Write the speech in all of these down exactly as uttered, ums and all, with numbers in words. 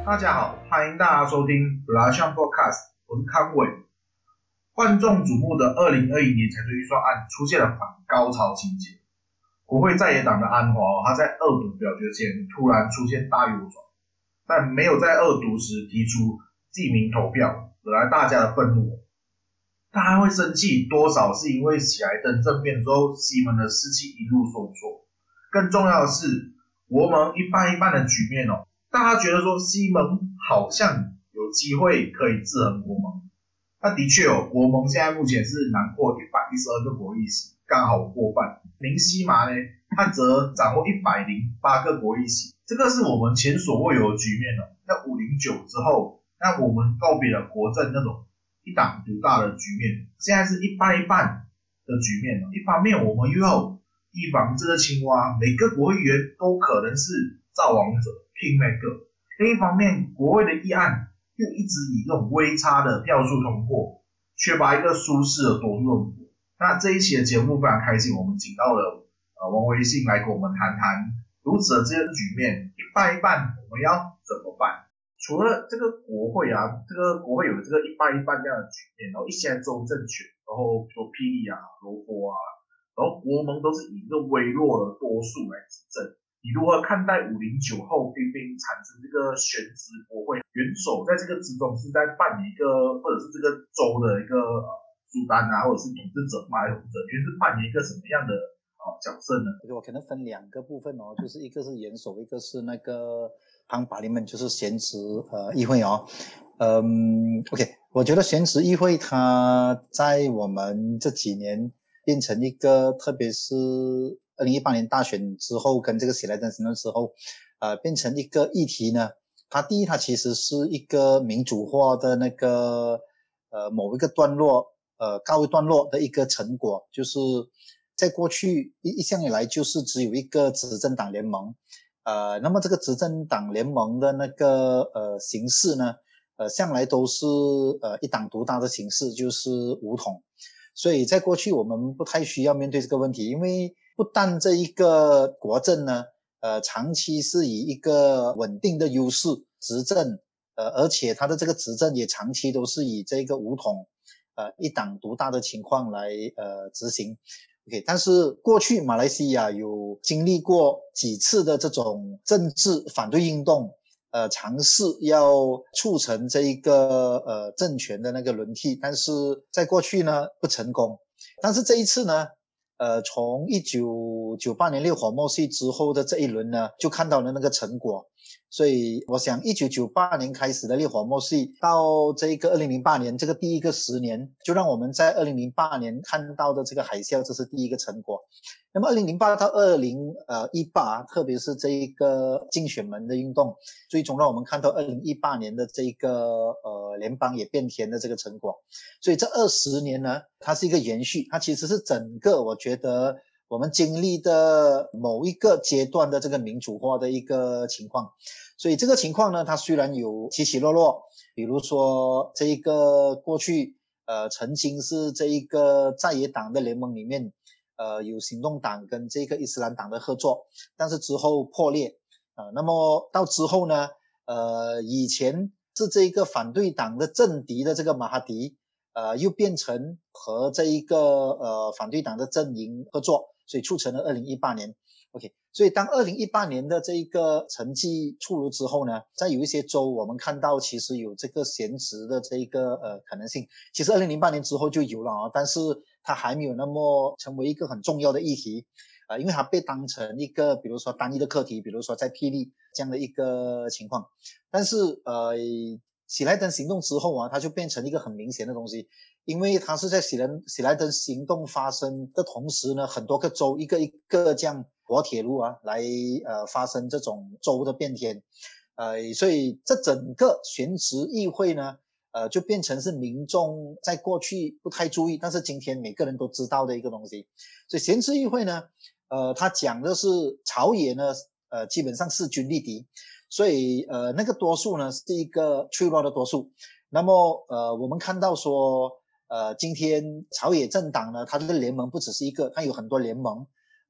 大家好，欢迎大家收听 Blushon Podcast， 我是康伟。万众瞩目的二零二一年财政预算案出现了反高潮情节，国会在野党的安华、哦、他在二读表决前突然出现大右转，但没有在二读时提出记名投票，惹来大家的愤怒。大家会生气，多少是因为喜来登政变之后，西门的士气一路受挫。更重要的是，国盟一半一半的局面哦，大家觉得说西蒙好像有机会可以制衡国盟。那的确哦，国盟现在目前是囊括一百一十二个国议席，刚好过半。明西麻呢，他则掌握一百零八个国议席，这个是我们前所未有的局面哦。那五零九之后，那我们告别了国政那种一党独大的局面，现在是一半一半的局面。一方面我们又要预防这个青蛙，每个国会议员都可能是造王者 Kingmaker。另一方面，国会的议案又一直以这种微差的票数通过，缺乏一个舒适的多数论国。那这一期的节目非常开心，我们请到了呃王维信来跟我们谈谈如此的这个局面，一半一半我们要怎么办？除了这个国会啊，这个国会有这个一半一半这样的局面，然后一些州政权，然后比如霹雳啊、罗佛啊，然后国盟都是以一个微弱的多数来执政。你如何看待五零九后兵兵产生这个选职国会元首在这个之中是在扮演一个，或者是这个州的一个呃主单啊，或者是统治者、马来统治者，你是扮演一个什么样的呃角色呢？ 我可能分两个部分哦，就是一个是元首，一个是那个康巴里们，就是贤侄呃议会哦。嗯 ，OK， 我觉得贤侄议会它在我们这几年变成一个，特别是二零一八年大选之后跟这个喜来登行动之后，呃，变成一个议题呢。它第一，它其实是一个民主化的那个呃某一个段落呃告一段落的一个成果，就是在过去一一向以来就是只有一个执政党联盟，呃，那么这个执政党联盟的那个呃形式呢，呃向来都是呃一党独大的形式，就是武统。所以在过去我们不太需要面对这个问题，因为不但这一个国政呢，呃，长期是以一个稳定的优势执政，呃，而且它的这个执政也长期都是以这个武统，呃，一党独大的情况来呃执行。OK， 但是过去马来西亚有经历过几次的这种政治反对运动，呃，尝试要促成这一个呃政权的那个轮替，但是在过去呢不成功。但是这一次呢，呃，从一九九八年烈火默契之后的这一轮呢，就看到了那个成果。所以我想一九九八年开始的烈火默契到这个二零零八年这个第一个十年，就让我们在二零零八年看到的这个海啸，这是第一个成果。那么二零零八到二零一八，特别是这一个竞选门的运动，最终让我们看到二零一八年的这个呃联邦也变天的这个成果。所以这二十年呢，它是一个延续，它其实是整个我觉得我们经历的某一个阶段的这个民主化的一个情况。所以这个情况呢，它虽然有起起落落，比如说这一个过去呃曾经是这一个在野党的联盟里面呃有行动党跟这个伊斯兰党的合作，但是之后破裂呃那么到之后呢呃以前是这一个反对党的政敌的这个马哈迪呃又变成和这一个呃反对党的阵营合作，所以促成了二零一八年。OK， 所以当二零一八年的这个成绩出炉之后呢，在有一些州我们看到其实有这个闲职的这个呃可能性，其实二零零八年之后就有了啊，但是它还没有那么成为一个很重要的议题，呃，因为它被当成一个比如说单一的课题，比如说在霹雳这样的一个情况，但是呃喜来登行动之后啊，它就变成一个很明显的东西，因为它是在喜来喜来登行动发生的同时呢，很多个州一个一个这样国铁路啊来呃发生这种州的变天，呃，所以这整个选职议会呢，呃，就变成是民众在过去不太注意，但是今天每个人都知道的一个东西。所以选职议会呢，呃，他讲的是朝野呢，呃，基本上势均力敌。所以呃那个多数呢是一个脆弱的多数，那么呃我们看到说呃今天朝野政党呢它的联盟不只是一个，它有很多联盟，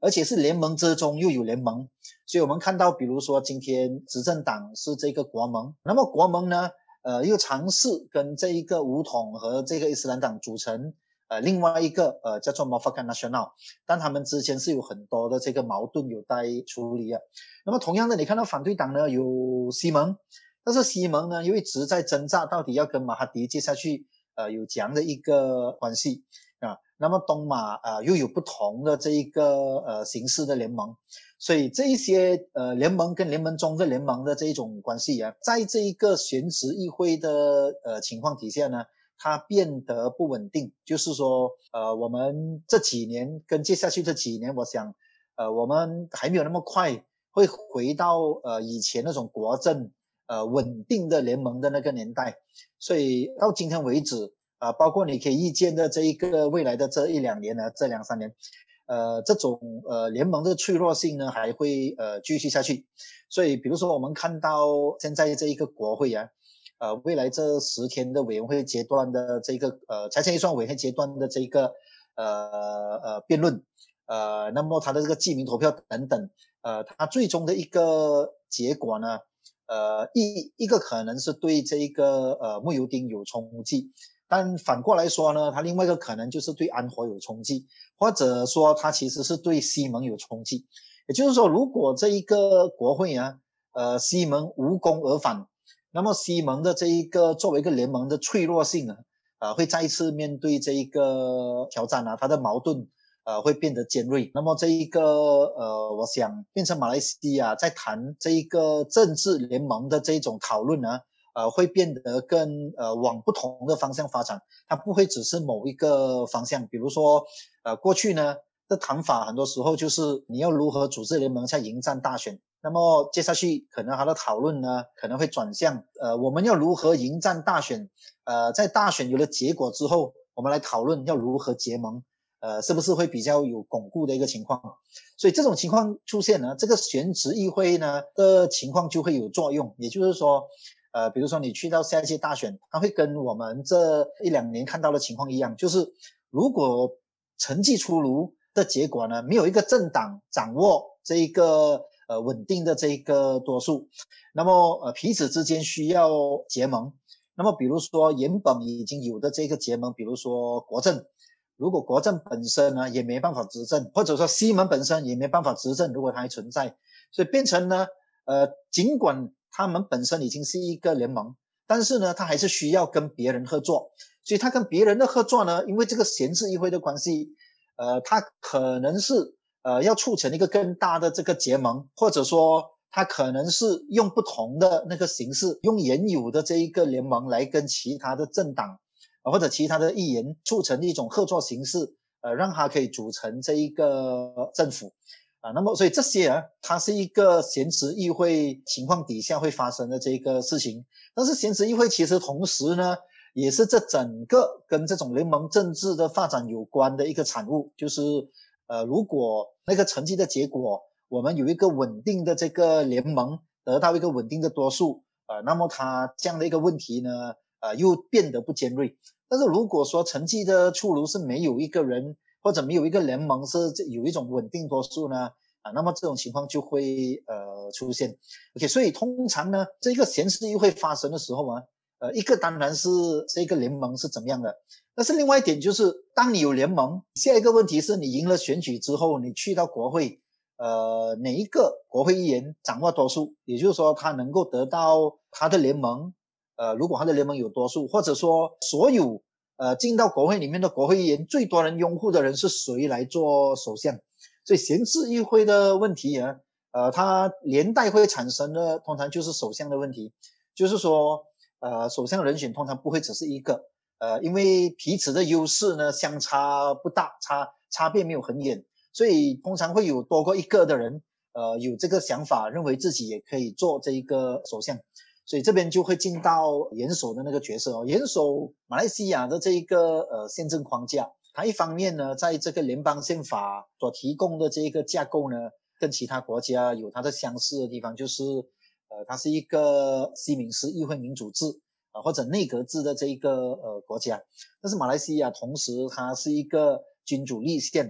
而且是联盟之中又有联盟，所以我们看到比如说今天执政党是这个国盟，那么国盟呢呃又尝试跟这一个武统和这个伊斯兰党组成呃另外一个呃叫做 Mufakat Nasional， 但他们之间是有很多的这个矛盾有待处理啊。那么同样的你看到反对党呢有西蒙，但是西蒙呢又一直在挣扎到底要跟马哈迪接下去呃有这样的一个关系啊。那么东马呃又有不同的这一个呃形式的联盟，所以这一些呃联盟跟联盟中的联盟的这一种关系啊，在这一个选址议会的呃情况底下呢，它变得不稳定。就是说呃我们这几年跟接下去这几年，我想呃我们还没有那么快会回到呃以前那种国政呃稳定的联盟的那个年代，所以到今天为止啊、呃，包括你可以预见的这一个未来的这一两年呢，这两三年，呃，这种呃联盟的脆弱性呢还会呃继续下去。所以，比如说我们看到现在这一个国会啊，呃，未来这十天的委员会阶段的这个呃财政预算委员会阶段的这个呃呃辩论，呃，那么它的这个记名投票等等，呃，它最终的一个结果呢，呃，一一个可能是对这个呃慕尤丁有冲击。但反过来说呢，它另外一个可能就是对安华有冲击，或者说它其实是对西蒙有冲击。也就是说，如果这一个国会啊，呃，西蒙无功而返，那么西蒙的这一个作为一个联盟的脆弱性啊，呃，会再一次面对这一个挑战啊，它的矛盾呃会变得尖锐。那么这一个呃，我想变成马来西亚在谈这一个政治联盟的这种讨论呢，呃，会变得更呃往不同的方向发展，它不会只是某一个方向。比如说，呃，过去呢的谈法很多时候就是你要如何组织联盟才迎战大选。那么接下去可能它的讨论呢可能会转向，呃，我们要如何迎战大选？呃，在大选有了结果之后，我们来讨论要如何结盟。呃，是不是会比较有巩固的一个情况？所以这种情况出现呢，这个选址议会呢的情况就会有作用。也就是说，呃，比如说你去到下一届大选，它会跟我们这一两年看到的情况一样，就是如果成绩出炉的结果呢，没有一个政党掌握这一个呃稳定的这一个多数，那么呃彼此之间需要结盟。那么比如说原本已经有的这个结盟，比如说国政。如果国政本身呢也没办法执政，或者说西蒙本身也没办法执政，如果它还存在，所以变成呢，呃，尽管他们本身已经是一个联盟，但是呢，他还是需要跟别人合作。所以他跟别人的合作呢，因为这个闲置议会的关系，呃，他可能是呃要促成一个更大的这个结盟，或者说他可能是用不同的那个形式，用原有的这一个联盟来跟其他的政党。或者其他的议员促成一种合作形式，呃，让它可以组成这一个政府啊。那么，所以这些啊，它是一个闲置议会情况底下会发生的这个事情。但是闲置议会其实同时呢，也是这整个跟这种联盟政治的发展有关的一个产物。就是呃，如果那个成绩的结果，我们有一个稳定的这个联盟，得到一个稳定的多数，呃，那么它这样的一个问题呢？呃，又变得不尖锐。但是如果说成绩的出炉是没有一个人或者没有一个联盟是有一种稳定多数呢，啊，那么这种情况就会呃出现。OK， 所以通常呢，这个闲置议会发生的时候啊，呃，一个当然是这个联盟是怎么样的，但是另外一点就是，当你有联盟，下一个问题是你赢了选举之后，你去到国会，呃，哪一个国会议员掌握多数，也就是说他能够得到他的联盟。呃，如果他的联盟有多数，或者说所有呃进到国会里面的国会议员最多人拥护的人是谁来做首相？所以闲置议会的问题啊，呃，它连带会产生的通常就是首相的问题，就是说呃首相人选通常不会只是一个，呃，因为彼此的优势呢相差不大，差差别没有很远，所以通常会有多过一个的人，呃，有这个想法，认为自己也可以做这一个首相。所以这边就会进到元首的那个角色哦。元首马来西亚的这一个呃宪政框架，它一方面呢，在这个联邦宪法所提供的这一个架构呢，跟其他国家有它的相似的地方，就是呃，它是一个西敏斯议会民主制啊、呃、或者内阁制的这一个呃国家。但是马来西亚同时它是一个君主立宪，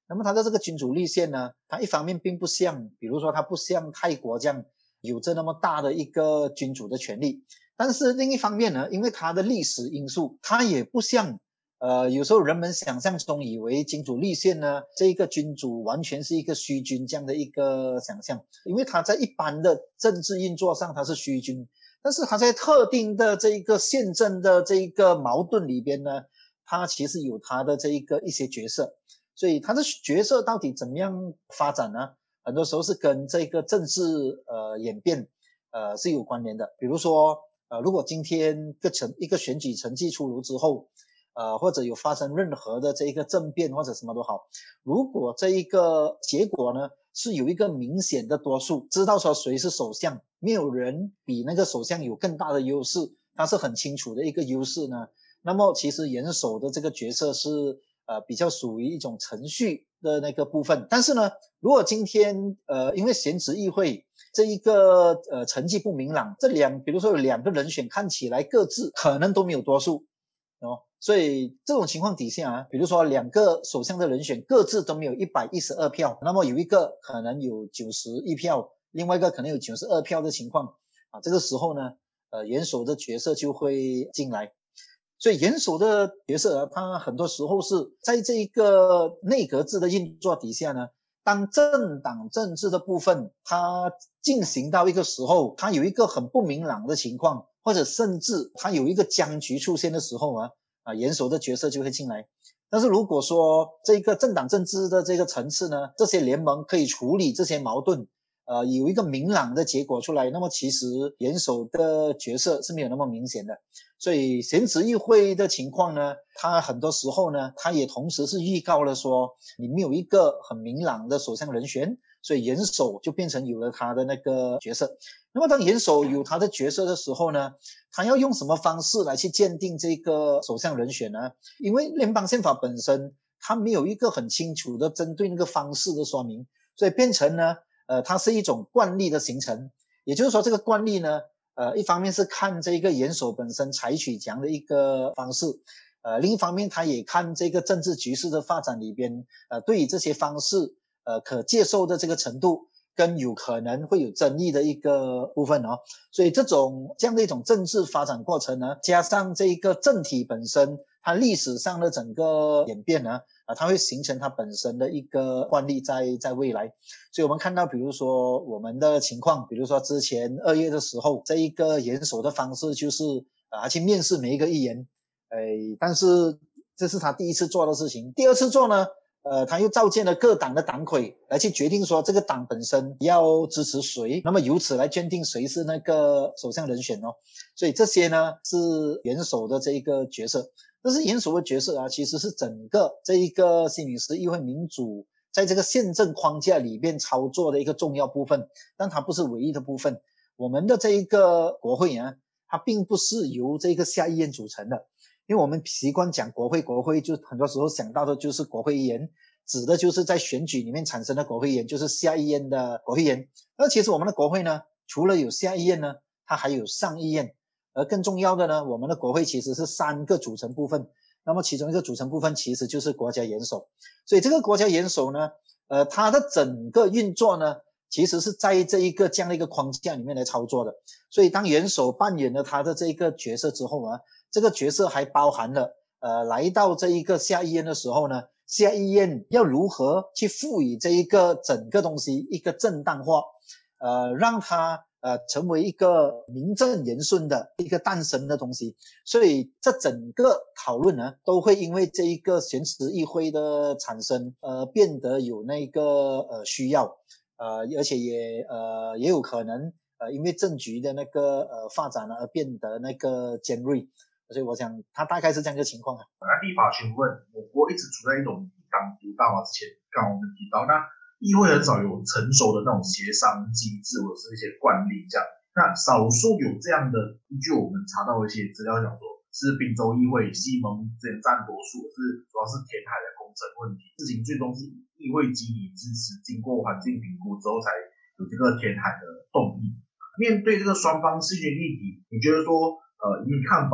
那么它的这个君主立宪呢，它一方面并不像，比如说它不像泰国这样有着那么大的一个君主的权利，但是另一方面呢，因为它的历史因素，它也不像呃，有时候人们想象中以为君主立宪呢，这一个君主完全是一个虚君这样的一个想象，因为他在一般的政治运作上他是虚君，但是他在特定的这一个宪政的这一个矛盾里边呢，他其实有他的这一个一些角色，所以他的角色到底怎么样发展呢？很多时候是跟这个政治呃演变呃是有关联的。比如说呃，如果今天一个成一个选举成绩出炉之后，呃，或者有发生任何的这一个政变或者什么都好，如果这一个结果呢是有一个明显的多数，知道说谁是首相，没有人比那个首相有更大的优势，他是很清楚的一个优势呢，那么其实元首的这个角色是呃比较属于一种程序的那个部分。但是呢，如果今天呃因为贤侄议会这一个呃成绩不明朗，这两比如说有两个人选看起来各自可能都没有多数哦，所以这种情况底下啊，比如说两个首相的人选各自都没有一百一十二票，那么有一个可能有九十一票，另外一个可能有九十二票的情况啊，这个时候呢呃元首的角色就会进来。所以元首的角色啊，他很多时候是在这一个内阁制的运作底下呢，当政党政治的部分它进行到一个时候，它有一个很不明朗的情况，或者甚至它有一个僵局出现的时候啊，啊元首的角色就会进来。但是如果说这个政党政治的这个层次呢，这些联盟可以处理这些矛盾，呃，有一个明朗的结果出来，那么其实元首的角色是没有那么明显的。所以贤侄议会的情况呢，它很多时候呢，它也同时是预告了说，你没有一个很明朗的首相人选，所以元首就变成有了他的那个角色。那么当元首有他的角色的时候呢，他要用什么方式来去鉴定这个首相人选呢？因为联邦宪法本身它没有一个很清楚的针对那个方式的说明，所以变成呢呃，它是一种惯例的形成。也就是说这个惯例呢呃，一方面是看这个元首本身采取这样的一个方式，呃，另一方面他也看这个政治局势的发展里边，呃，对于这些方式，呃，可接受的这个程度，跟有可能会有争议的一个部分哦。所以这种这样的一种政治发展过程呢，加上这个政体本身，它历史上的整个演变呢，啊，它会形成它本身的一个惯例在在未来。所以我们看到比如说我们的情况，比如说之前二月的时候，这一个元首的方式就是啊去面试每一个议员，呃，但是这是他第一次做的事情。第二次做呢，呃，他又召见了各党的党魁来去决定说这个党本身要支持谁，那么由此来决定谁是那个首相人选哦。所以这些呢是元首的这一个角色。但是元首的角色啊，其实是整个这一个新民时议会民主在这个宪政框架里面操作的一个重要部分，但它不是唯一的部分。我们的这一个国会啊，它并不是由这个下议院组成的，因为我们习惯讲国会，国会就很多时候想到的就是国会议员，指的就是在选举里面产生的国会议员，就是下议院的国会议员。而其实我们的国会呢，除了有下议院呢，它还有上议院。而更重要的呢，我们的国会其实是三个组成部分，那么其中一个组成部分其实就是国家元首。所以这个国家元首呢，呃，它的整个运作呢，其实是在这一个这样的一个框架里面来操作的。所以当元首扮演了他的这一个角色之后啊，这个角色还包含了呃，来到这一个下议院的时候呢，下议院要如何去赋予这一个整个东西一个正当化，呃，让它呃，成为一个名正言顺的一个诞生的东西。所以这整个讨论呢，都会因为这一个贤侄议会的产生呃变得有那个呃需要，呃而且也呃也有可能呃因为政局的那个呃发展而变得那个尖锐。所以我想它大概是这样一个情况啊。 那立法询问，我国一直处在一种一党独大嘛，之前刚刚我们提到那。议会很少有成熟的那种协商机制或者是一些惯例这样，那少数有这样的依据，我们查到一些资料讲说是宾州议会西蒙之前占多数，是主要是填海的工程问题，事情最终是议会集体支持，经过环境评估之后才有这个填海的动议。面对这个双方势均力敌，你觉得说呃以你看法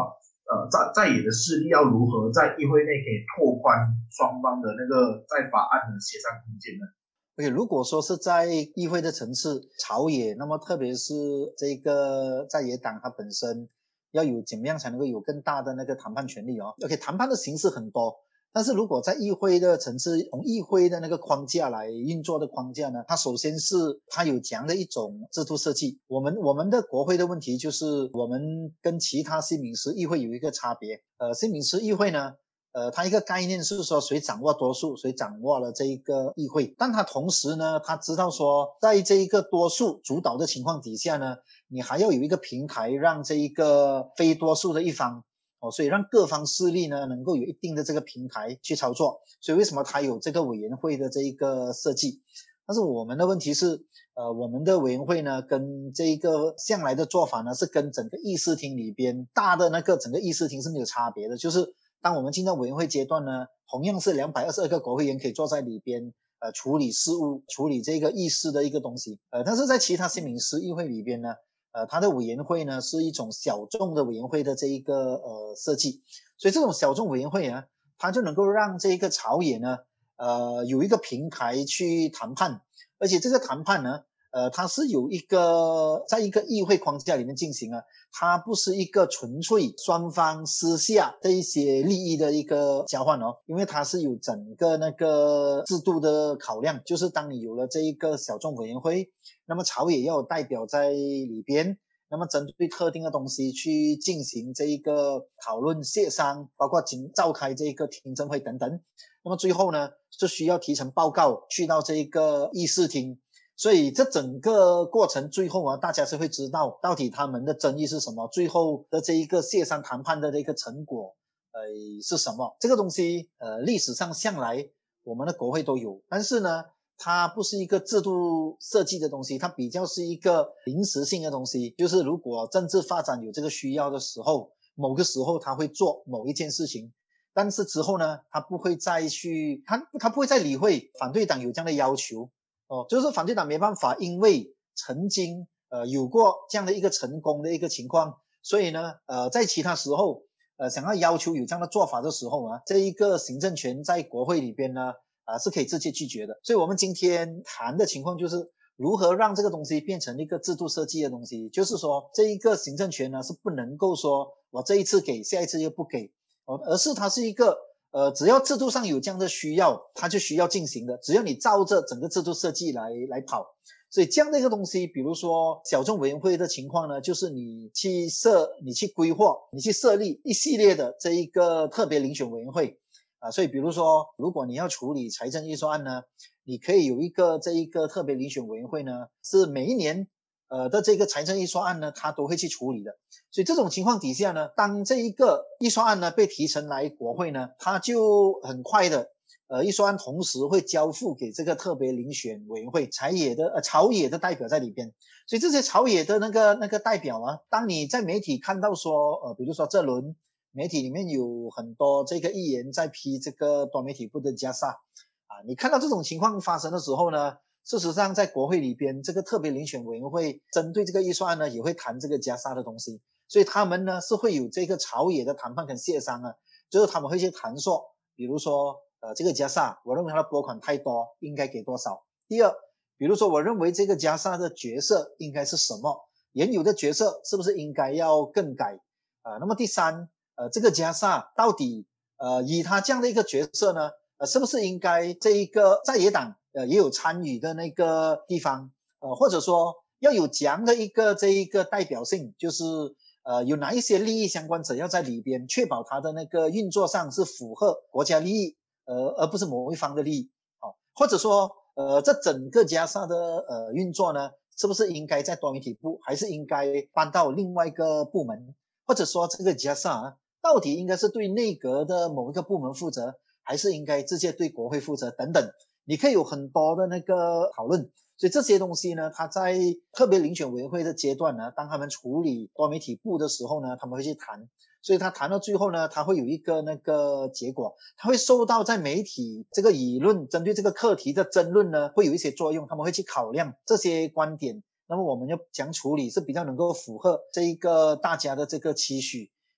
呃在在野的势力要如何在议会内可以拓宽双方的那个在法案的协商空间呢？ OK， 如果说是在议会的层次朝野，那么特别是这个在野党它本身要有怎么样才能够有更大的那个谈判权利哦。OK， 谈判的形式很多，但是如果在议会的层次，从议会的那个框架来运作的框架呢，它首先是它有这样的一种制度设计。我们我们的国会的问题就是我们跟其他新民时议会有一个差别，呃，新民时议会呢。呃，它一个概念是说谁掌握多数，谁掌握了这一个议会，但它同时呢，他知道说，在这一个多数主导的情况底下呢，你还要有一个平台，让这一个非多数的一方，哦，所以让各方势力呢能够有一定的这个平台去操作，所以为什么它有这个委员会的这一个设计？但是我们的问题是，呃，我们的委员会呢，跟这一个向来的做法呢，是跟整个议事厅里边大的那个整个议事厅是没有差别的，就是。当我们进到委员会阶段呢，同样是两百二十二个国会议员可以坐在里边，呃，处理事务，处理这个议事的一个东西。呃，但是在其他新民时议会里边呢，呃，它的委员会呢是一种小众的委员会的这一个呃设计，所以这种小众委员会呢，它就能够让这个朝野呢，呃，有一个平台去谈判，而且这个谈判呢。呃，它是有一个在一个议会框架里面进行啊，它不是一个纯粹双方私下的一些利益的一个交换哦，因为它是有整个那个制度的考量，就是当你有了这一个小众委员会，那么朝野要有代表在里边，那么针对特定的东西去进行这一个讨论协商，包括召开这个听证会等等，那么最后呢，是需要提成报告去到这个议事厅。所以这整个过程最后啊，大家是会知道到底他们的争议是什么，最后的这一个协商谈判的这个成果，呃，是什么？这个东西，呃，历史上向来我们的国会都有，但是呢，它不是一个制度设计的东西，它比较是一个临时性的东西。就是如果政治发展有这个需要的时候，某个时候他会做某一件事情，但是之后呢，他不会再去，他他不会再理会反对党有这样的要求。哦，就是反对党没办法，因为曾经呃有过这样的一个成功的一个情况，所以呢，呃，在其他时候，呃，想要要求有这样的做法的时候啊，这一个行政权在国会里边呢，啊、呃，是可以直接拒绝的。所以我们今天谈的情况就是如何让这个东西变成一个制度设计的东西，就是说这一个行政权呢是不能够说我这一次给，下一次又不给，哦，而是它是一个。呃，只要制度上有这样的需要，它就需要进行的。只要你照着整个制度设计来来跑，所以这样的一个东西，比如说小众委员会的情况呢，就是你去设、你去规划、你去设立一系列的这一个特别遴选委员会啊。所以比如说，如果你要处理财政预算案呢，你可以有一个这一个特别遴选委员会呢，是每一年呃的这个财政预算案呢，它都会去处理的。所以这种情况底下呢，当这一个预算案呢被提呈来国会呢，它就很快的，呃，预算案同时会交付给这个特别遴选委员会，朝野的呃朝野的代表在里边。所以这些朝野的那个那个代表啊，当你在媒体看到说，呃，比如说这轮媒体里面有很多这个议员在批这个多媒体部的加萨啊，你看到这种情况发生的时候呢，事实上在国会里边，这个特别遴选委员会针对这个预算案呢，也会谈这个加萨的东西。所以他们呢是会有这个朝野的谈判跟协商啊，就是他们会去谈说，比如说呃这个加萨，我认为他的拨款太多，应该给多少。第二，比如说我认为这个加萨的角色应该是什么，原有的角色是不是应该要更改啊、呃？那么第三，呃这个加萨到底呃以他这样的一个角色呢，呃是不是应该这一个在野党呃也有参与的那个地方，呃或者说要有这样的一个这一个代表性，就是呃，有哪一些利益相关者要在里边，确保它的那个运作上是符合国家利益，呃，而不是某一方的利益，哦，或者说，呃，这整个加沙的呃运作呢，是不是应该在多媒体部，还是应该搬到另外一个部门，或者说这个加沙啊，到底应该是对内阁的某一个部门负责，还是应该直接对国会负责等等，你可以有很多的那个讨论。所以这些东西呢，它在特别遴选委员会的阶段呢，当他们处理多媒体部的时候呢，他们会去谈。所以他谈到最后呢，他会有一个那个结果，他会受到在媒体这个舆论针对这个课题的争论呢，会有一些作用，他们会去考量这些观点。那么我们要讲处理是比较能够符合这一个大家的这个期许，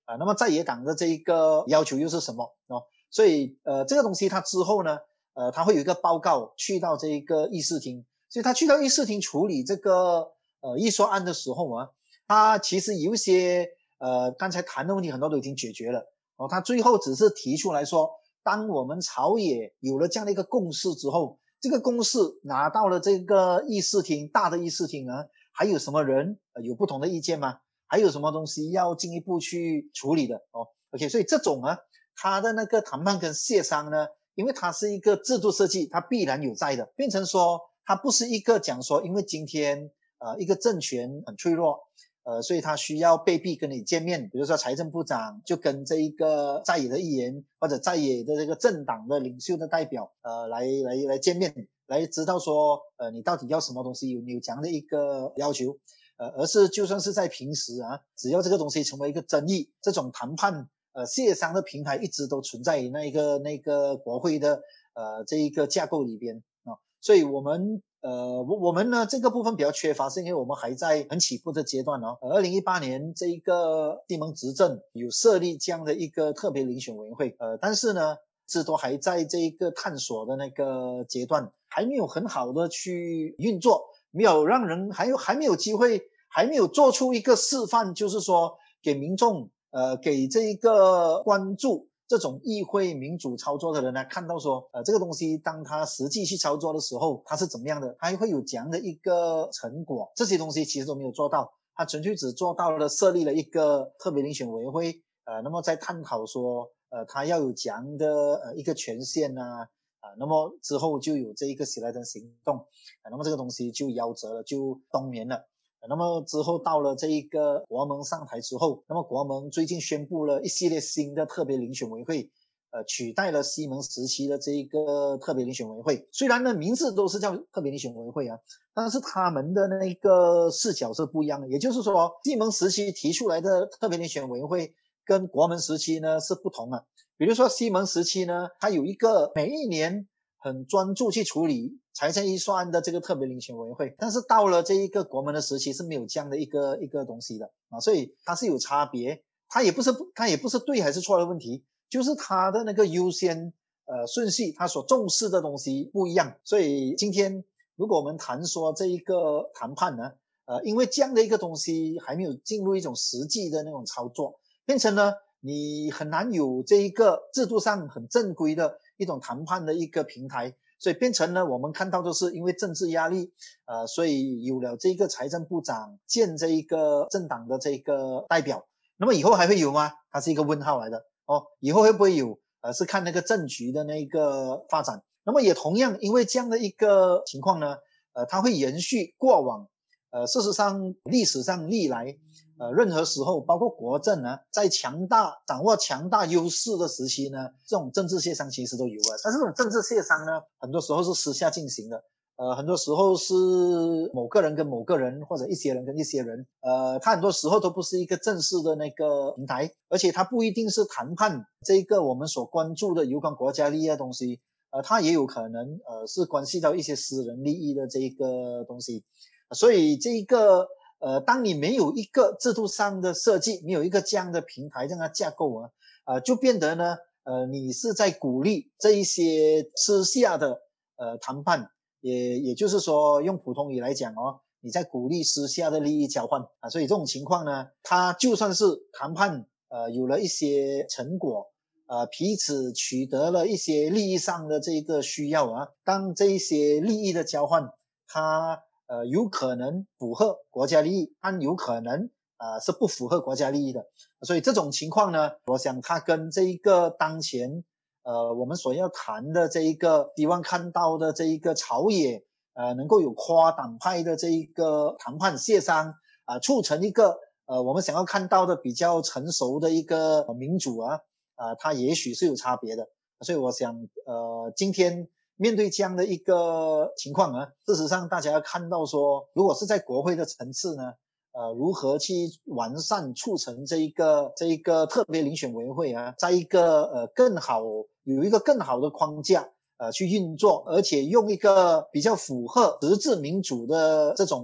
啊、呃，那么在野党的这一个要求又是什么哦？所以呃这个东西它之后呢，呃它会有一个报告去到这一个议事厅，所以他去到议事厅处理这个呃预算案的时候啊，他其实有一些呃刚才谈的问题很多都已经解决了哦，他最后只是提出来说，当我们朝野有了这样的一个共识之后，这个公示拿到了这个议事厅，大的议事厅啊，还有什么人、呃、有不同的意见吗？还有什么东西要进一步去处理的哦 ？OK， 所以这种啊，他的那个谈判跟协商呢，因为它是一个制度设计，它必然有在的，变成说它不是一个讲说，因为今天呃一个政权很脆弱，呃，所以他需要被逼跟你见面，比如说财政部长就跟这一个在野的议员或者在野的这个政党的领袖的代表，呃，来来来见面，来知道说，呃，你到底要什么东西，有你有这样的一个要求，呃，而是就算是在平时啊，只要这个东西成为一个争议，这种谈判呃协商的平台一直都存在于那个那个国会的呃这一个架构里边啊、哦，所以我们。呃，我我们呢这个部分比较缺乏，是因为我们还在很起步的阶段哦。二零一八年这一个西蒙执政有设立这样的一个特别遴选委员会，呃，但是呢，至多还在这一个探索的那个阶段，还没有很好的去运作，没有让人还有还没有机会，还没有做出一个示范，就是说给民众呃给这一个关注。这种议会民主操作的人呢，看到说，呃，这个东西当他实际去操作的时候，他是怎么样的？他会有这样的一个成果。这些东西其实都没有做到，他纯粹只做到了设立了一个特别遴选委员会，呃，那么在探讨说，呃，他要有这样的呃一个权限啊，啊、呃，那么之后就有这一个喜来登行动，啊、呃，那么这个东西就夭折了，就冬眠了。那么之后到了这一个国盟上台之后，那么国盟最近宣布了一系列新的特别遴选委员会，呃，取代了西蒙时期的这一个特别遴选委员会。虽然呢名字都是叫特别遴选委员会啊，但是他们的那个视角是不一样的。也就是说，西蒙时期提出来的特别遴选委员会跟国盟时期呢是不同的。比如说西蒙时期呢，它有一个每一年很专注去处理财政预算案的这个特别遴选委员会，但是到了这一个国盟的时期是没有这样的一个一个东西的啊，所以它是有差别，它也不是它也不是对还是错的问题，就是它的那个优先呃顺序，它所重视的东西不一样。所以今天如果我们谈说这一个谈判呢，呃，因为这样的一个东西还没有进入一种实际的那种操作，变成呢你很难有这一个制度上很正规的一种谈判的一个平台，所以变成呢我们看到的是因为政治压力，呃，所以有了这个财政部长见这一个政党的这个代表，那么以后还会有吗？它是一个问号来的哦，以后会不会有？呃，是看那个政局的那个发展。那么也同样因为这样的一个情况呢，呃，它会延续过往，呃，事实上历史上历来。呃，任何时候，包括国政呢，在强大掌握强大优势的时期呢，这种政治协商其实都有了。但是这种政治协商呢，很多时候是私下进行的，呃，很多时候是某个人跟某个人，或者一些人跟一些人，呃，它很多时候都不是一个正式的那个平台，而且它不一定是谈判这个我们所关注的有关国家利益的东西，呃，它也有可能呃是关系到一些私人利益的这个东西，所以这个。呃，当你没有一个制度上的设计，没有一个这样的平台、这样的架构啊，呃，就变得呢，呃，你是在鼓励这一些私下的呃谈判，也也就是说，用普通语来讲哦，你在鼓励私下的利益交换啊，所以这种情况呢，它就算是谈判呃有了一些成果，呃，彼此取得了一些利益上的这个需要啊，当这一些利益的交换，它呃，有可能符合国家利益，但有可能呃是不符合国家利益的，所以这种情况呢，我想它跟这一个当前呃我们所要谈的这一个希望看到的这一个朝野呃能够有跨党派的这一个谈判协商啊、呃，促成一个呃我们想要看到的比较成熟的一个民主啊啊、呃，它也许是有差别的，所以我想呃今天。面对这样的一个情况啊，事实上大家要看到说，如果是在国会的层次呢，呃，如何去完善促成这一个这一个特别遴选委员会啊，在一个呃更好有一个更好的框架呃去运作，而且用一个比较符合实质民主的这种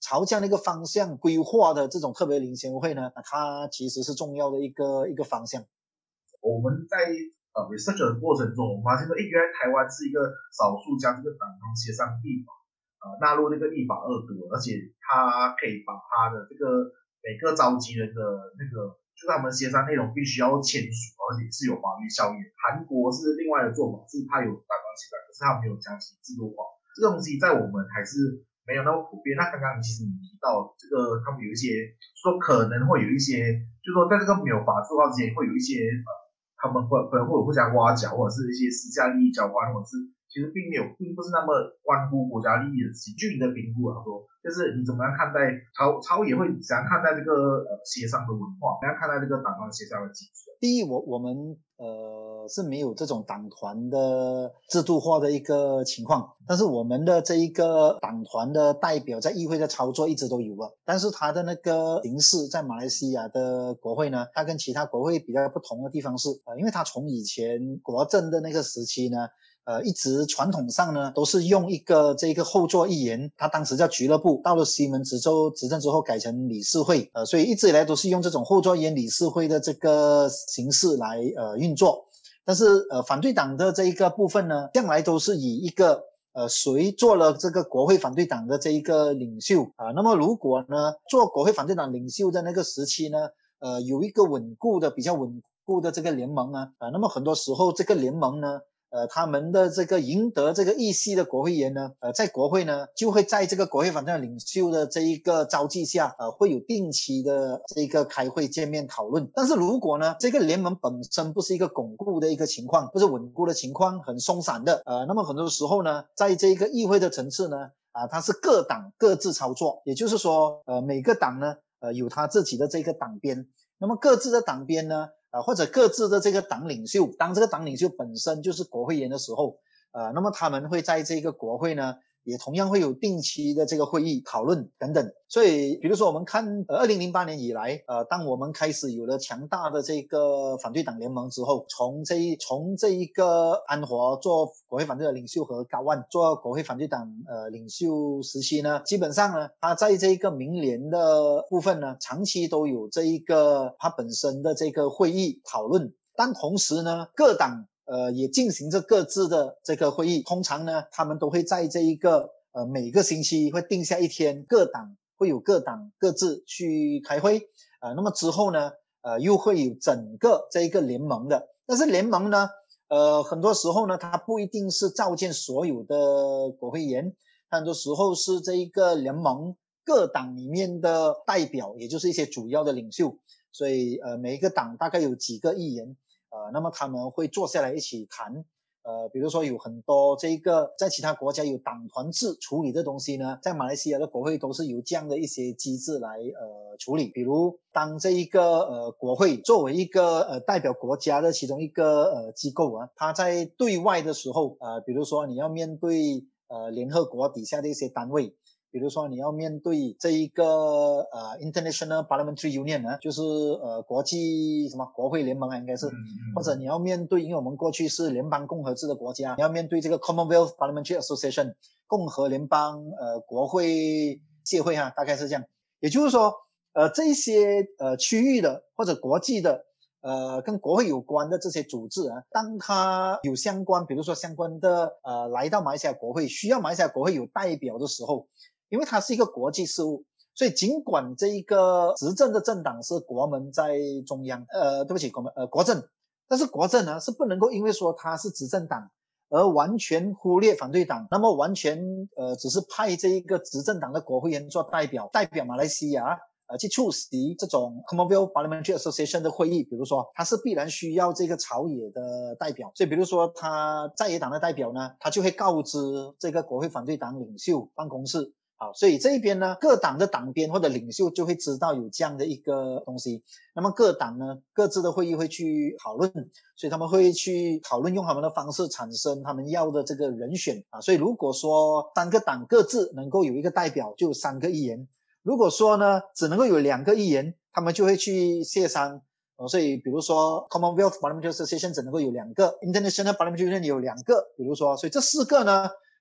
朝这样的一个方向规划的这种特别领先会呢，它其实是重要的一个一个方向。 我们在呃 research 的过程中，我们发现说，诶，原来台湾是一个少数将这个党团协商立法呃纳入那个立法二读，而且它可以把它的这个每个召集人的那个就是他们协商内容必须要签署，而且是有法律效力。韩国是另外的做法，是它有党团协商，可是它没有加其制度化，这个东西在我们还是没有那么普遍。那刚刚其实你提到这个，他们有一些说可能会有一些，就是说在这个没有法制化之前，会有一些呃，他们会可能会有互相挖角，或者是一些私下利益交换，或者是其实并没有，并不是那么关乎国家利益的事情。据你的评估来说，就是你怎么样看待朝朝野会怎样看待这个呃协商的文化，怎样看待这个党团协商的机制？ 第一，我我们呃是没有这种党团的制度化的一个情况，但是我们的这一个党团的代表在议会的操作一直都有了，但是它的那个形式在马来西亚的国会呢，它跟其他国会比较不同的地方是，呃，因为它从以前国政的那个时期呢。呃，一直传统上呢，都是用一个这个后座议员，他当时叫俱乐部，到了西门执州执政之后改成理事会，呃，所以一直以来都是用这种后座议员理事会的这个形式来呃运作。但是呃，反对党的这一个部分呢，向来都是以一个呃谁做了这个国会反对党的这一个领袖啊、呃，那么如果呢做国会反对党领袖的那个时期呢，呃，有一个稳固的比较稳固的这个联盟啊，啊、呃，那么很多时候这个联盟呢。呃，他们的这个赢得这个议席的国会议员呢，呃，在国会呢，就会在这个国会反对党领袖的这一个召集下，呃，会有定期的这个开会见面讨论。但是如果呢，这个联盟本身不是一个巩固的一个情况，不是稳固的情况，很松散的，呃，那么很多时候呢，在这个议会的层次呢，啊、呃，它是各党各自操作，也就是说，呃，每个党呢，呃，有他自己的这个党鞭，那么各自的党鞭呢。呃，或者各自的这个党领袖，当这个党领袖本身就是国会议员的时候，呃，那么他们会在这个国会呢，也同样会有定期的这个会议讨论等等。所以，比如说我们看，呃，二零零八年以来，呃，当我们开始有了强大的这个反对党联盟之后，从这一从这一个安华做国会反对党领袖和高万做国会反对党呃领袖时期呢，基本上呢，他在这个明年的部分呢，长期都有这一个他本身的这个会议讨论，但同时呢，各党呃也进行着各自的这个会议，通常呢，他们都会在这一个呃每个星期会定下一天，各党会有各党各自去开会，呃，那么之后呢，呃，又会有整个这一个联盟的，但是联盟呢，呃，很多时候呢，它不一定是召见所有的国会议员，很多时候是这一个联盟各党里面的代表，也就是一些主要的领袖，所以呃，每一个党大概有几个议员，呃，那么他们会坐下来一起谈。呃，比如说有很多这个在其他国家有党团制处理的东西呢，在马来西亚的国会都是由这样的一些机制来呃处理。比如当这一个呃国会作为一个呃代表国家的其中一个呃机构啊，它在对外的时候，呃，比如说你要面对呃联合国底下的一些单位。比如说你要面对这一个呃 International Parliamentary Union 呢，就是呃国际什么国会联盟啊，应该是，或者你要面对，因为我们过去是联邦共和制的国家，你要面对这个 Commonwealth Parliamentary Association 共和联邦呃国会协会哈，大概是这样。也就是说，呃这些呃区域的或者国际的。呃，跟国会有关的这些组织啊，当它有相关，比如说相关的呃来到马来西亚国会，需要马来西亚国会有代表的时候，因为它是一个国际事务，所以尽管这一个执政的政党是国门在中央，呃，对不起，国门呃国政，但是国政呢是不能够因为说它是执政党而完全忽略反对党，那么完全呃只是派这一个执政党的国会议员做代表，代表马来西亚。呃，去出席这种 Commonwealth Parliamentary Association 的会议，比如说他是必然需要这个朝野的代表，所以比如说他在野党的代表呢，他就会告知这个国会反对党领袖办公室。好，所以这一边呢，各党的党鞭或者领袖就会知道有这样的一个东西，那么各党呢，各自的会议会去讨论，所以他们会去讨论用他们的方式产生他们要的这个人选啊。所以如果说三个党各自能够有一个代表，就有三个议员。如果说呢，只能够有两个议员，他们就会去协商。哦，所以比如说 Commonwealth Parliamentary Association 只能够有两个 ，International Parliamentary Union 有两个，比如说，所以这四个呢，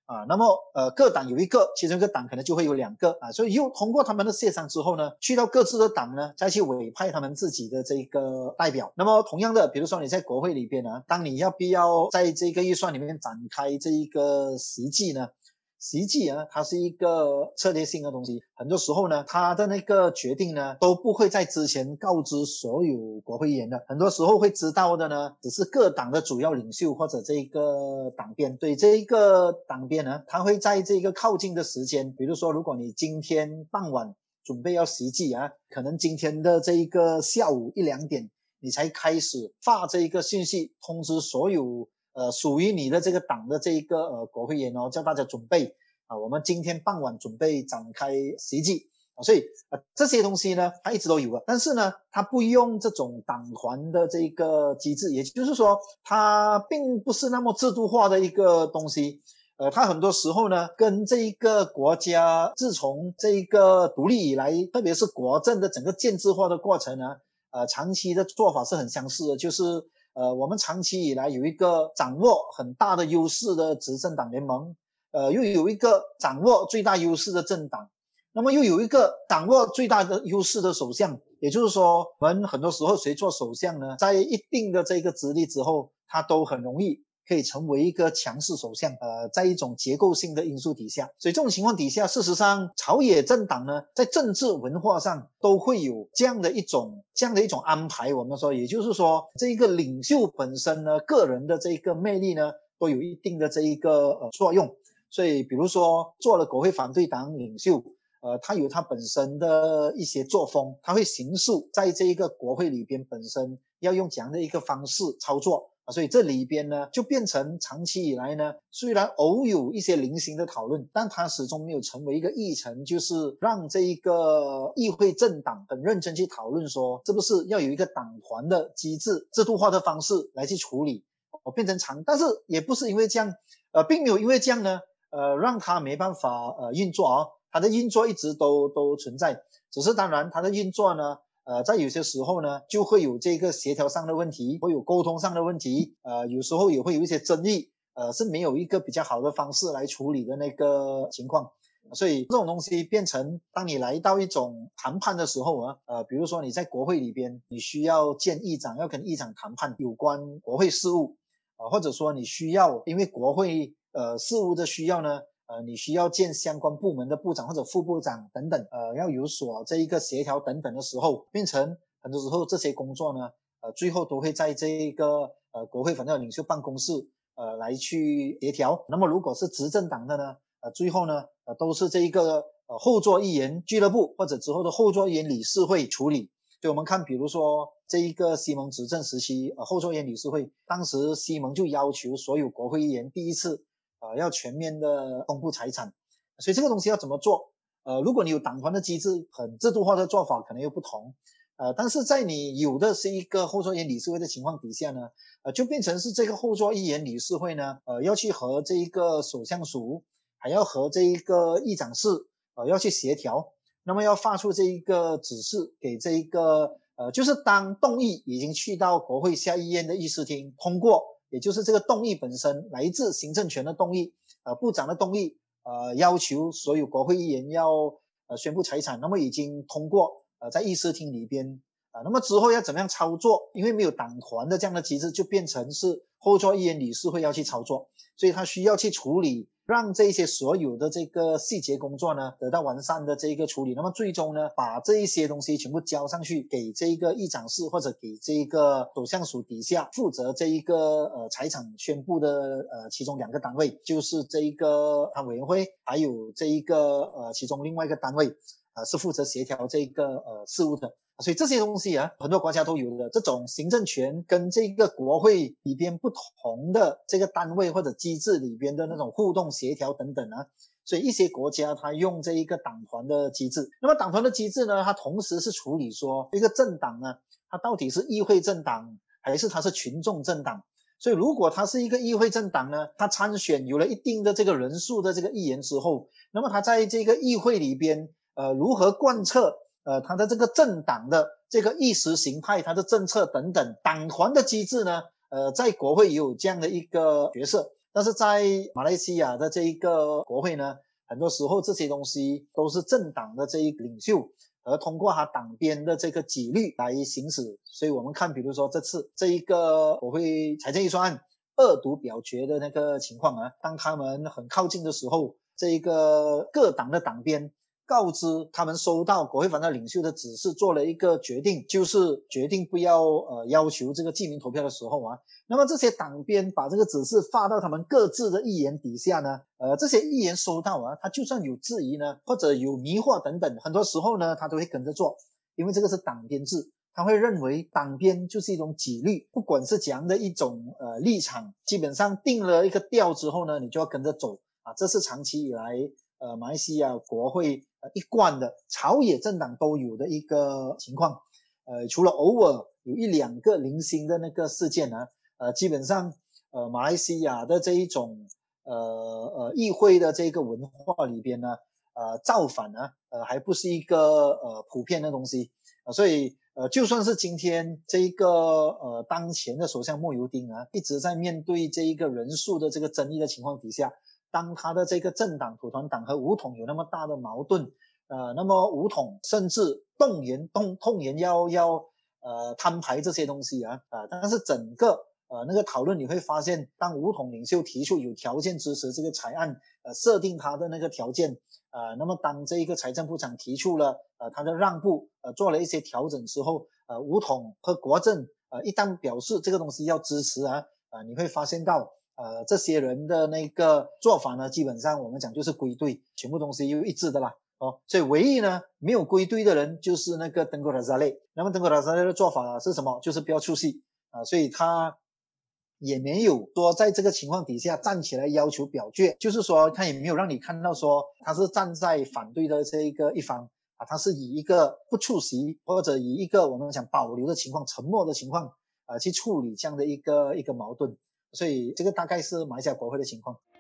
啊，那么呃各党有一个，其中一个党可能就会有两个啊，所以又通过他们的协商之后呢，去到各自的党呢，再去委派他们自己的这个代表。那么同样的，比如说你在国会里边呢，当你要必要在这个预算里面展开这一个席计呢，席计啊，它是一个策略性的东西，很多时候呢，它的那个决定呢，都不会在之前告知所有国会议员的，很多时候会知道的呢，只是各党的主要领袖或者这个党鞭。对这一个党鞭呢，他会在这个靠近的时间，比如说，如果你今天傍晚准备要席计啊，可能今天的这一个下午一两点，你才开始发这一个信息，通知所有呃，属于你的这个党的这一个呃国会议员哦，叫大家准备啊，我们今天傍晚准备展开席计啊，所以呃这些东西呢，它一直都有的，但是呢，它不用这种党团的这个机制，也就是说，它并不是那么制度化的一个东西。呃，它很多时候呢，跟这一个国家自从这一个独立以来，特别是国政的整个建制化的过程呢，呃，长期的做法是很相似的，就是呃，我们长期以来有一个掌握很大的优势的执政党联盟，呃，又有一个掌握最大优势的政党，那么又有一个掌握最大的优势的首相。也就是说，我们很多时候谁做首相呢，在一定的这个资历之后，他都很容易可以成为一个强势首相，呃，在一种结构性的因素底下，所以这种情况底下，事实上朝野政党呢，在政治文化上都会有这样的一种这样的一种安排。我们说，也就是说，这一个领袖本身呢，个人的这一个魅力呢，都有一定的这一个呃作用。所以，比如说做了国会反对党领袖，呃，他有他本身的一些作风，他会形塑在这一个国会里边本身要用这样的一个方式操作。啊，所以这里边呢，就变成长期以来呢，虽然偶有一些零星的讨论，但它始终没有成为一个议程，就是让这一个议会政党很认真去讨论说，是不是要有一个党团的机制、制度化的方式来去处理，哦，变成长，但是也不是因为这样，呃，并没有因为这样呢，呃，让它没办法呃运作啊，它的运作一直都都存在，只是当然它的运作呢。呃，在有些时候呢，就会有这个协调上的问题，会有沟通上的问题，呃，有时候也会有一些争议，呃，是没有一个比较好的方式来处理的那个情况。所以这种东西变成，当你来到一种谈判的时候啊，呃，比如说你在国会里边，你需要见议长，要跟议长谈判有关国会事务，呃，或者说你需要因为国会呃事务的需要呢。呃，你需要见相关部门的部长或者副部长等等，呃，要有所这一个协调等等的时候，变成很多时候这些工作呢，呃，最后都会在这一个呃国会反对党领袖办公室呃来去协调。那么如果是执政党的呢，呃，最后呢，呃，都是这一个呃后座议员俱乐部或者之后的后座议员理事会处理。所以我们看，比如说这一个西蒙执政时期，呃，后座议员理事会，当时西蒙就要求所有国会议员第一次。呃，要全面的公布财产，所以这个东西要怎么做？呃，如果你有党团的机制，很制度化的做法可能又不同。呃，但是在你有的是一个后座议员理事会的情况底下呢，呃，就变成是这个后座议员理事会呢，呃，要去和这一个首相署，还要和这一个议长室，呃，要去协调，那么要发出这一个指示给这一个，呃，就是当动议已经去到国会下议院的议事厅通过。也就是这个动议本身来自行政权的动议，呃，部长的动议，呃，要求所有国会议员要呃宣布财产，那么已经通过，呃，在议事厅里边，啊、呃，那么之后要怎么样操作？因为没有党团的这样的机制，就变成是后座议员理事会要去操作，所以他需要去处理。让这些所有的这个细节工作呢得到完善的这个处理，那么最终呢把这一些东西全部交上去给这个议长室或者给这个首相署底下负责这一个呃财产宣布的呃其中两个单位，就是这一个委员会，还有这一个呃其中另外一个单位呃是负责协调这个呃事务的。所以这些东西啊，很多国家都有的这种行政权跟这个国会里边不同的这个单位或者机制里边的那种互动协调等等啊，所以一些国家它用这一个党团的机制。那么党团的机制呢，它同时是处理说一个政党呢，它到底是议会政党还是它是群众政党。所以如果它是一个议会政党呢，它参选有了一定的这个人数的这个议员之后，那么它在这个议会里边呃如何贯彻呃，他的这个政党的这个意识形态，他的政策等等，党团的机制呢，呃，在国会也有这样的一个角色。 但是在马来西亚的这一个国会呢，很多时候这些东西都是政党的这一个领袖而通过他党鞭的这个纪律来行使。所以我们看比如说这次这一个国会财政预算案二读表决的那个情况啊，当他们很靠近的时候，这一个各党的党鞭告知他们收到国会反对领袖的指示，做了一个决定，就是决定不要呃要求这个记名投票的时候啊，那么这些党鞭把这个指示发到他们各自的议员底下呢，呃这些议员收到啊，他就算有质疑呢，或者有迷惑等等，很多时候呢他都会跟着做，因为这个是党鞭制，他会认为党鞭就是一种纪律，不管是怎样的一种呃立场，基本上定了一个调之后呢，你就要跟着走啊，这是长期以来呃马来西亚国会呃一贯的朝野政党都有的一个情况。呃除了偶尔有一两个零星的那个事件呢，呃基本上呃马来西亚的这一种呃呃议会的这个文化里边呢，呃造反呢呃还不是一个呃普遍的东西，呃所以呃就算是今天这一个呃当前的首相莫尤丁啊，一直在面对这一个人数的这个争议的情况底下，当他的这个政党土团党和武统有那么大的矛盾，呃，那么武统甚至动员动痛言要要呃摊牌这些东西啊，啊、呃，但是整个呃那个讨论你会发现，当武统领袖提出有条件支持这个财案，呃，设定他的那个条件，呃，那么当这一个财政部长提出了呃他的让步，呃做了一些调整之后，呃武统和国政呃一旦表示这个东西要支持啊，呃你会发现到。呃，这些人的那个做法呢，基本上我们讲就是归队，全部东西又一致的啦，哦，所以唯一呢没有归队的人就是那个登古拉扎雷。那么登古拉扎雷的做法是什么？就是不要出戏啊，所以他也没有说在这个情况底下站起来要求表决，就是说他也没有让你看到说他是站在反对的这一个一方啊，他是以一个不出席或者以一个我们讲保留的情况、沉默的情况啊去处理这样的一个一个矛盾。所以这个大概是马来西亚国会的情况。